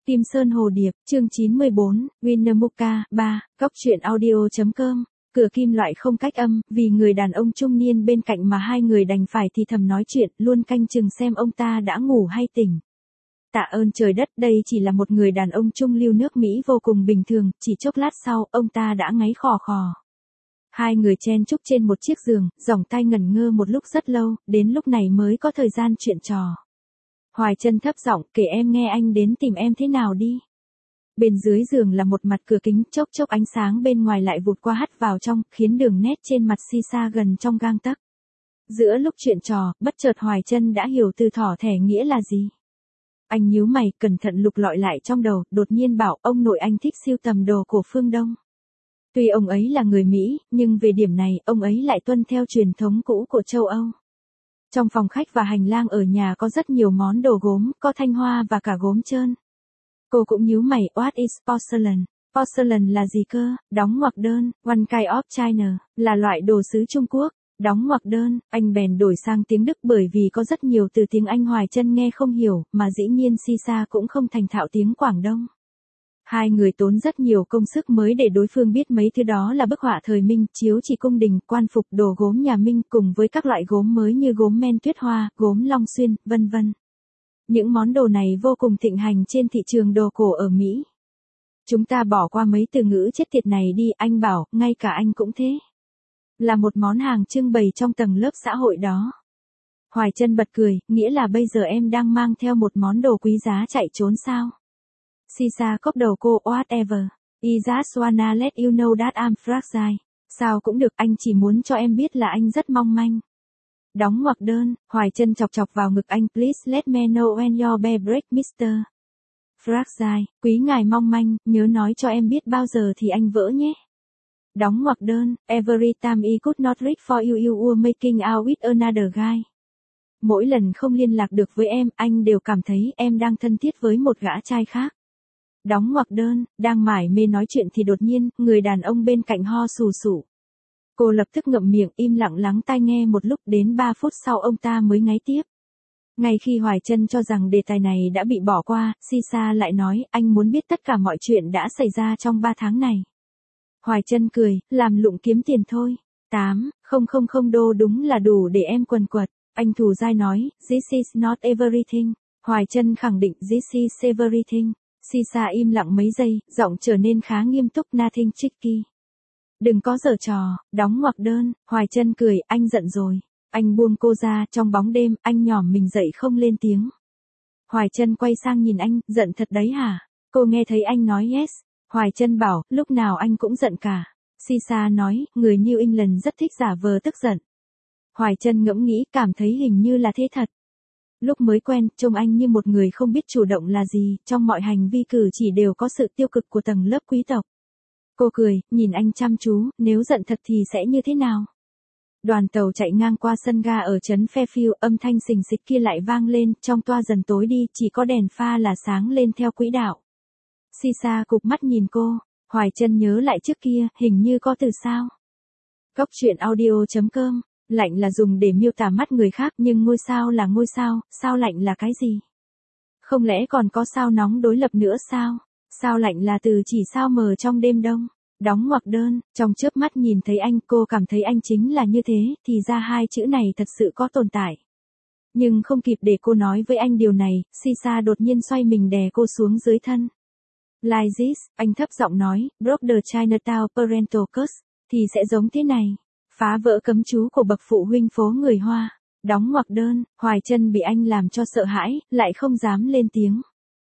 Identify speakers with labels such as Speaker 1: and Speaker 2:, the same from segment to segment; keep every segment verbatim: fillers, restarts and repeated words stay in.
Speaker 1: Kim Sơn Hồ Điệp, chương chín mươi bốn, Winnemucca, ba, góc truyện audio.com, cửa kim loại không cách âm, vì người đàn ông trung niên bên cạnh mà hai người đành phải thì thầm nói chuyện, luôn canh chừng xem ông ta đã ngủ hay tỉnh. Tạ ơn trời đất, đây chỉ là một người đàn ông trung lưu nước Mỹ vô cùng bình thường, chỉ chốc lát sau, ông ta đã ngáy khò khò. Hai người chen chúc trên một chiếc giường, giỏng tai ngẩn ngơ một lúc rất lâu, đến lúc này mới có thời gian chuyện trò. Hoài Chân thấp giọng kể em nghe anh đến tìm em thế nào đi. Bên dưới giường là một mặt cửa kính, chốc chốc ánh sáng bên ngoài lại vụt qua hắt vào trong, khiến đường nét trên mặt Sisa gần trong gang tấc. Giữa lúc chuyện trò, bất chợt Hoài Chân đã hiểu từ thỏ thẻ nghĩa là gì. Anh nhíu mày, cẩn thận lục lọi lại trong đầu, đột nhiên bảo ông nội anh thích sưu tầm đồ của phương Đông. Tuy ông ấy là người Mỹ, nhưng về điểm này, ông ấy lại tuân theo truyền thống cũ của châu Âu. Trong phòng khách và hành lang ở nhà có rất nhiều món đồ gốm, có thanh hoa và cả gốm trơn. Cô cũng nhíu mày, what is porcelain? Porcelain là gì cơ? Đóng ngoặc đơn, one kind of china, là loại đồ sứ Trung Quốc. Đóng ngoặc đơn, anh bèn đổi sang tiếng Đức bởi vì có rất nhiều từ tiếng Anh Hoài Chân nghe không hiểu, mà dĩ nhiên Sisa cũng không thành thạo tiếng Quảng Đông. Hai người tốn rất nhiều công sức mới để đối phương biết mấy thứ đó là bức họa thời Minh, chiếu chỉ cung đình, quan phục, đồ gốm nhà Minh cùng với các loại gốm mới như gốm men tuyết hoa, gốm long xuyên, vân vân. Những món đồ này vô cùng thịnh hành trên thị trường đồ cổ ở Mỹ. Chúng ta bỏ qua mấy từ ngữ chết tiệt này đi, anh bảo, ngay cả anh cũng thế. Là một món hàng trưng bày trong tầng lớp xã hội đó. Hoài Chân bật cười, nghĩa là bây giờ em đang mang theo một món đồ quý giá chạy trốn sao? Sisa cốc đầu cô, whatever. I just wanna let you know that I'm fragile. Sao cũng được, anh chỉ muốn cho em biết là anh rất mong manh. Đóng ngoặc đơn, Hoài Chân chọc chọc vào ngực anh, please let me know when your bear break, mister Fragile, quý ngài mong manh, nhớ nói cho em biết bao giờ thì anh vỡ nhé. Đóng ngoặc đơn, every time I could not reach for you you were making out with another guy. Mỗi lần không liên lạc được với em, anh đều cảm thấy em đang thân thiết với một gã trai khác. Đóng ngoặc đơn, đang mải mê nói chuyện thì đột nhiên, người đàn ông bên cạnh ho sù sụ. Cô lập tức ngậm miệng, im lặng lắng tai nghe một lúc, đến ba phút sau ông ta mới ngáy tiếp. Ngay khi Hoài Chân cho rằng đề tài này đã bị bỏ qua, Sisa lại nói, anh muốn biết tất cả mọi chuyện đã xảy ra trong ba tháng này. Hoài Chân cười, làm lụng kiếm tiền thôi. tám, không không không đô đúng là đủ để em quần quật. Anh Thù Giai nói, this is not everything. Hoài Chân khẳng định, this is everything. Sisa im lặng mấy giây, giọng trở nên khá nghiêm túc, nothing tricky. Đừng có giở trò, đóng ngoặc đơn, Hoài Chân cười, anh giận rồi. Anh buông cô ra, trong bóng đêm, anh nhỏm mình dậy không lên tiếng. Hoài Chân quay sang nhìn anh, giận thật đấy hả? Cô nghe thấy anh nói yes. Hoài Chân bảo, lúc nào anh cũng giận cả. Sisa nói, người New England rất thích giả vờ tức giận. Hoài Chân ngẫm nghĩ, cảm thấy hình như là thế thật. Lúc mới quen, trông anh như một người không biết chủ động là gì, trong mọi hành vi cử chỉ đều có sự tiêu cực của tầng lớp quý tộc. Cô cười, nhìn anh chăm chú, nếu giận thật thì sẽ như thế nào? Đoàn tàu chạy ngang qua sân ga ở trấn Fairfield, âm thanh xình xịch kia lại vang lên, trong toa dần tối đi, chỉ có đèn pha là sáng lên theo quỹ đạo. Sisa cụp mắt nhìn cô, Hoài Chân nhớ lại trước kia, hình như có từ sao. Góc truyện audio.com, lạnh là dùng để miêu tả mắt người khác, nhưng ngôi sao là ngôi sao, sao lạnh là cái gì? Không lẽ còn có sao nóng đối lập nữa sao? Sao lạnh là từ chỉ sao mờ trong đêm đông. Đóng ngoặc đơn, trong chớp mắt nhìn thấy anh, cô cảm thấy anh chính là như thế, thì ra hai chữ này thật sự có tồn tại. Nhưng không kịp để cô nói với anh điều này, Sisa đột nhiên xoay mình đè cô xuống dưới thân. Like this, anh thấp giọng nói, broke the Chinatown parental curse, thì sẽ giống thế này. Phá vỡ cấm chú của bậc phụ huynh phố người Hoa. Đóng ngoặc đơn, Hoài Chân bị anh làm cho sợ hãi, lại không dám lên tiếng.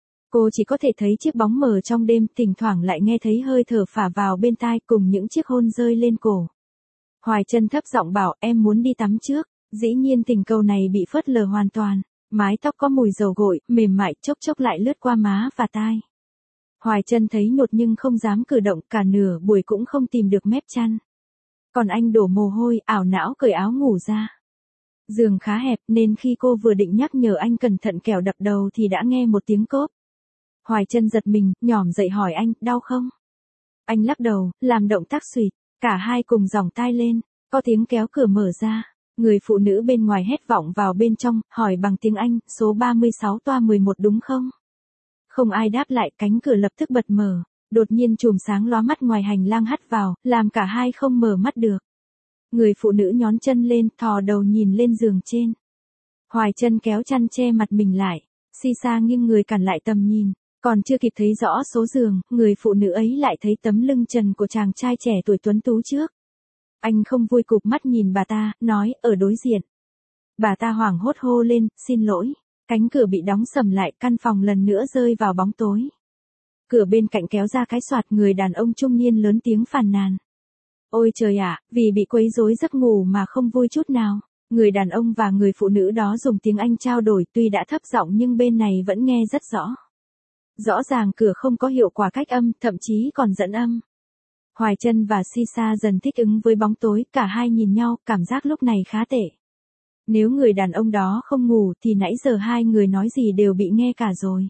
Speaker 1: Cô chỉ có thể thấy chiếc bóng mờ trong đêm, thỉnh thoảng lại nghe thấy hơi thở phả vào bên tai cùng những chiếc hôn rơi lên cổ. Hoài Chân thấp giọng bảo, em muốn đi tắm trước. Dĩ nhiên tình cầu này bị phớt lờ hoàn toàn. Mái tóc có mùi dầu gội, mềm mại, chốc chốc lại lướt qua má và tai. Hoài Chân thấy nhột nhưng không dám cử động, cả nửa buổi cũng không tìm được mép chăn. Còn anh đổ mồ hôi, ảo não cởi áo ngủ ra. Giường khá hẹp nên khi cô vừa định nhắc nhở anh cẩn thận kẻo đập đầu thì đã nghe một tiếng cốp. Hoài Chân giật mình, nhỏm dậy hỏi anh, đau không? Anh lắc đầu, làm động tác xuỵt, cả hai cùng giỏng tai lên, có tiếng kéo cửa mở ra. Người phụ nữ bên ngoài hét vọng vào bên trong, hỏi bằng tiếng Anh, số ba mươi sáu toa mười một đúng không? Không ai đáp lại, cánh cửa lập tức bật mở. Đột nhiên chùm sáng lóa mắt ngoài hành lang hắt vào, làm cả hai không mở mắt được. Người phụ nữ nhón chân lên, thò đầu nhìn lên giường trên. Hoài Chân kéo chăn che mặt mình lại. Sisa nghiêng người cản lại tầm nhìn. Còn chưa kịp thấy rõ số giường, người phụ nữ ấy lại thấy tấm lưng trần của chàng trai trẻ tuổi tuấn tú trước. Anh không vui cụp mắt nhìn bà ta, nói, ở đối diện. Bà ta hoảng hốt hô lên, xin lỗi. Cánh cửa bị đóng sầm lại, căn phòng lần nữa rơi vào bóng tối. Cửa bên cạnh kéo ra cái xoạt, người đàn ông trung niên lớn tiếng phàn nàn. Ôi trời ạ, vì bị quấy rối giấc ngủ mà không vui chút nào. Người đàn ông và người phụ nữ đó dùng tiếng Anh trao đổi, tuy đã thấp giọng nhưng bên này vẫn nghe rất rõ. Rõ ràng cửa không có hiệu quả cách âm, thậm chí còn dẫn âm. Hoài Chân và Sisa dần thích ứng với bóng tối, cả hai nhìn nhau, cảm giác lúc này khá tệ. Nếu người đàn ông đó không ngủ thì nãy giờ hai người nói gì đều bị nghe cả rồi.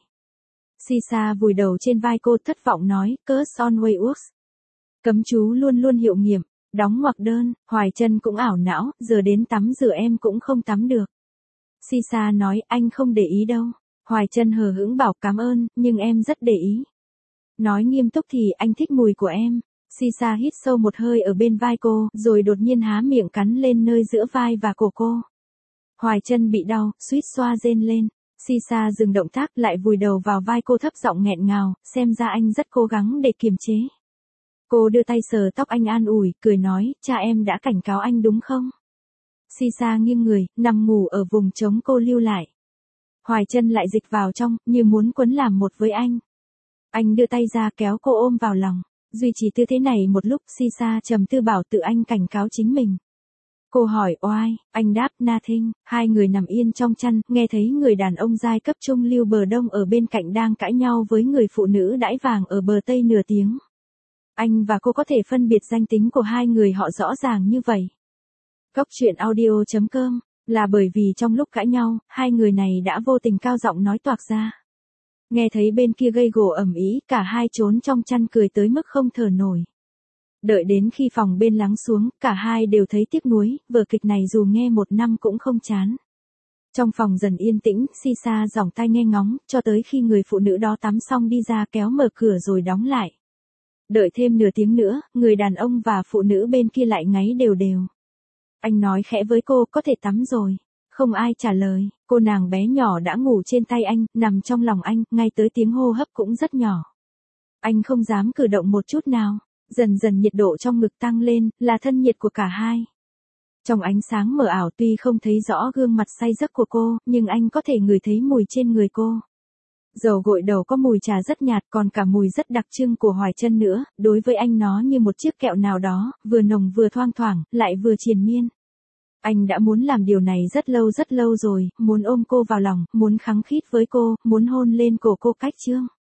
Speaker 1: Sisa vùi đầu trên vai cô, thất vọng nói, curse always works. Cấm chú luôn luôn hiệu nghiệm, đóng ngoặc đơn. Hoài Chân cũng ảo não, giờ đến tắm rửa em cũng không tắm được. Sisa nói, anh không để ý đâu. Hoài Chân hờ hững bảo, cảm ơn, nhưng em rất để ý. Nói nghiêm túc thì anh thích mùi của em. Sisa hít sâu một hơi ở bên vai cô, rồi đột nhiên há miệng cắn lên nơi giữa vai và cổ cô. Hoài Chân bị đau, suýt xoa rên lên. Sisa dừng động tác, lại vùi đầu vào vai cô, thấp giọng nghẹn ngào, xem ra anh rất cố gắng để kiềm chế. Cô đưa tay sờ tóc anh an ủi, cười nói, cha em đã cảnh cáo anh đúng không? Sisa nghiêng người, nằm ngủ ở vùng trống cô lưu lại. Hoài Chân lại dịch vào trong, như muốn quấn làm một với anh. Anh đưa tay ra kéo cô ôm vào lòng. Duy trì tư thế này một lúc, Sisa trầm tư bảo tự anh cảnh cáo chính mình. Cô hỏi oai, anh đáp nothing. Hai người nằm yên trong chăn, nghe thấy người đàn ông giai cấp trung lưu bờ đông ở bên cạnh đang cãi nhau với người phụ nữ đãi vàng ở bờ tây nửa tiếng. Anh và cô có thể phân biệt danh tính của hai người họ rõ ràng như vậy. Góc truyện audio chấm com là bởi vì trong lúc cãi nhau, hai người này đã vô tình cao giọng nói toạc ra. Nghe thấy bên kia gây gổ ầm ĩ, cả hai trốn trong chăn cười tới mức không thở nổi. Đợi đến khi phòng bên lắng xuống, cả hai đều thấy tiếc nuối, vở kịch này dù nghe một năm cũng không chán. Trong phòng dần yên tĩnh, Sisa giỏng tai nghe ngóng, cho tới khi người phụ nữ đó tắm xong đi ra kéo mở cửa rồi đóng lại. Đợi thêm nửa tiếng nữa, người đàn ông và phụ nữ bên kia lại ngáy đều đều. Anh nói khẽ với cô, có thể tắm rồi. Không ai trả lời, cô nàng bé nhỏ đã ngủ trên tay anh, nằm trong lòng anh, ngay tới tiếng hô hấp cũng rất nhỏ. Anh không dám cử động một chút nào. Dần dần nhiệt độ trong ngực tăng lên, là thân nhiệt của cả hai. Trong ánh sáng mờ ảo, tuy không thấy rõ gương mặt say giấc của cô, nhưng anh có thể ngửi thấy mùi trên người cô. Dầu gội đầu có mùi trà rất nhạt, còn cả mùi rất đặc trưng của Hoài Chân nữa, đối với anh nó như một chiếc kẹo nào đó, vừa nồng vừa thoang thoảng, lại vừa triền miên. Anh đã muốn làm điều này rất lâu rất lâu rồi, muốn ôm cô vào lòng, muốn khăng khít với cô, muốn hôn lên cổ cô cách chương.